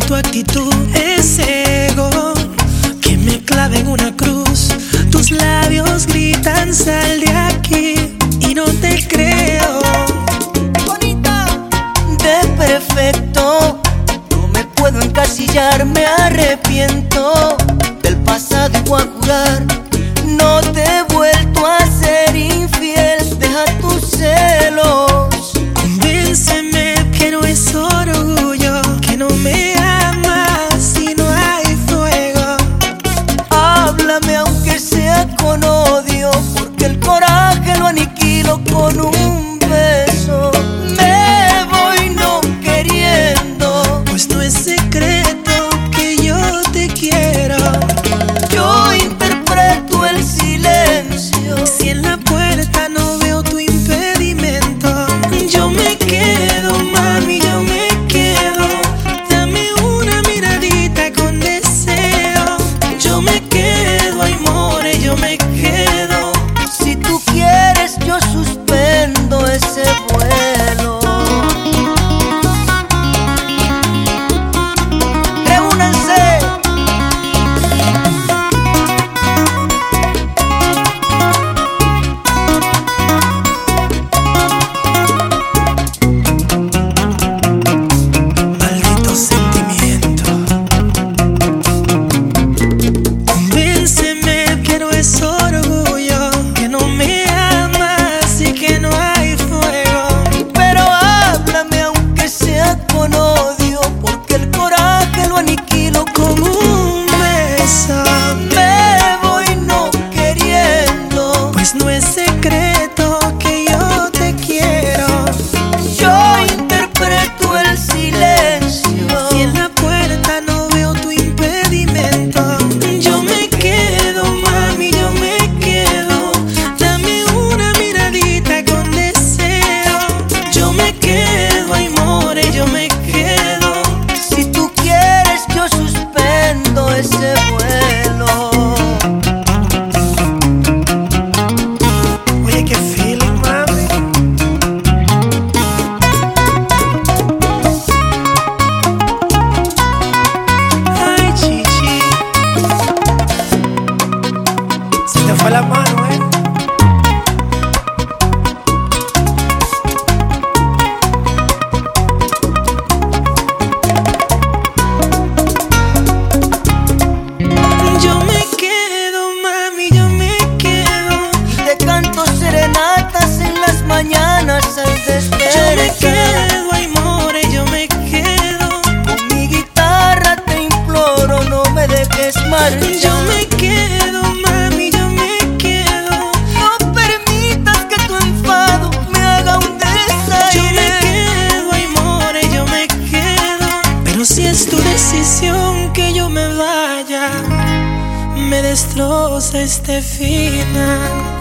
tu actitud, ese ego que me clava en una cruz. Tus labios gritan sal de aquí y no te creo. Bonita, de perfecto, no me puedo encasillar, me arrepiento del pasado y voy a jurar. No te he vuelto a ser infiel, deja tus celos. Convénceme que no es orgullo, que no me amas si no hay fuego. Háblame aunque sea con odio, porque el coraje lo aniquilo con un beso. Me voy no queriendo, pues no es secreto que yo te quiero. yo interpreto el silencio. Si en la puerta no veo tu impedimento, yo me quedo, mami, yo me quedo. Dame una miradita con deseo. Yo me quedo, ay more, yo me quedo. Si tú quieres yo suspendo ese vuelo. Reúnanse. Maldito sentimiento. Convénceme que no es orgullo, que no me amas y que no hay fuego. Pero háblame aunque sea con odio, porque el coraje lo aniquilo Con un beso, me voy no queriendo. pues no es secreto que yo te quiero. Yo interpreto el silencio. Si en la puerta no veo tu impedimento, yo me quedo, mami, yo me quedo. Dame una miradita con deseo. Yo me quedo, ay more, yo me quedo. Si tú quieres yo suspendo ese vuelo. Oye, qué feeling, mami. Ay, chichi, se te fue la mano, ¿eh? Yo me quedo, mami, yo me quedo. Te canto serenatas en las mañanas al Yo me despertar. quedo, ay more, yo me quedo. Con mi guitarra te imploro, no me dejes marchar. Yo me quedo, mami, yo me quedo. No permitas que tu enfado me haga un Yo me desaire. quedo, ay more, yo me quedo. Pero si es tu decisión que yo me vaya, me destroza este final.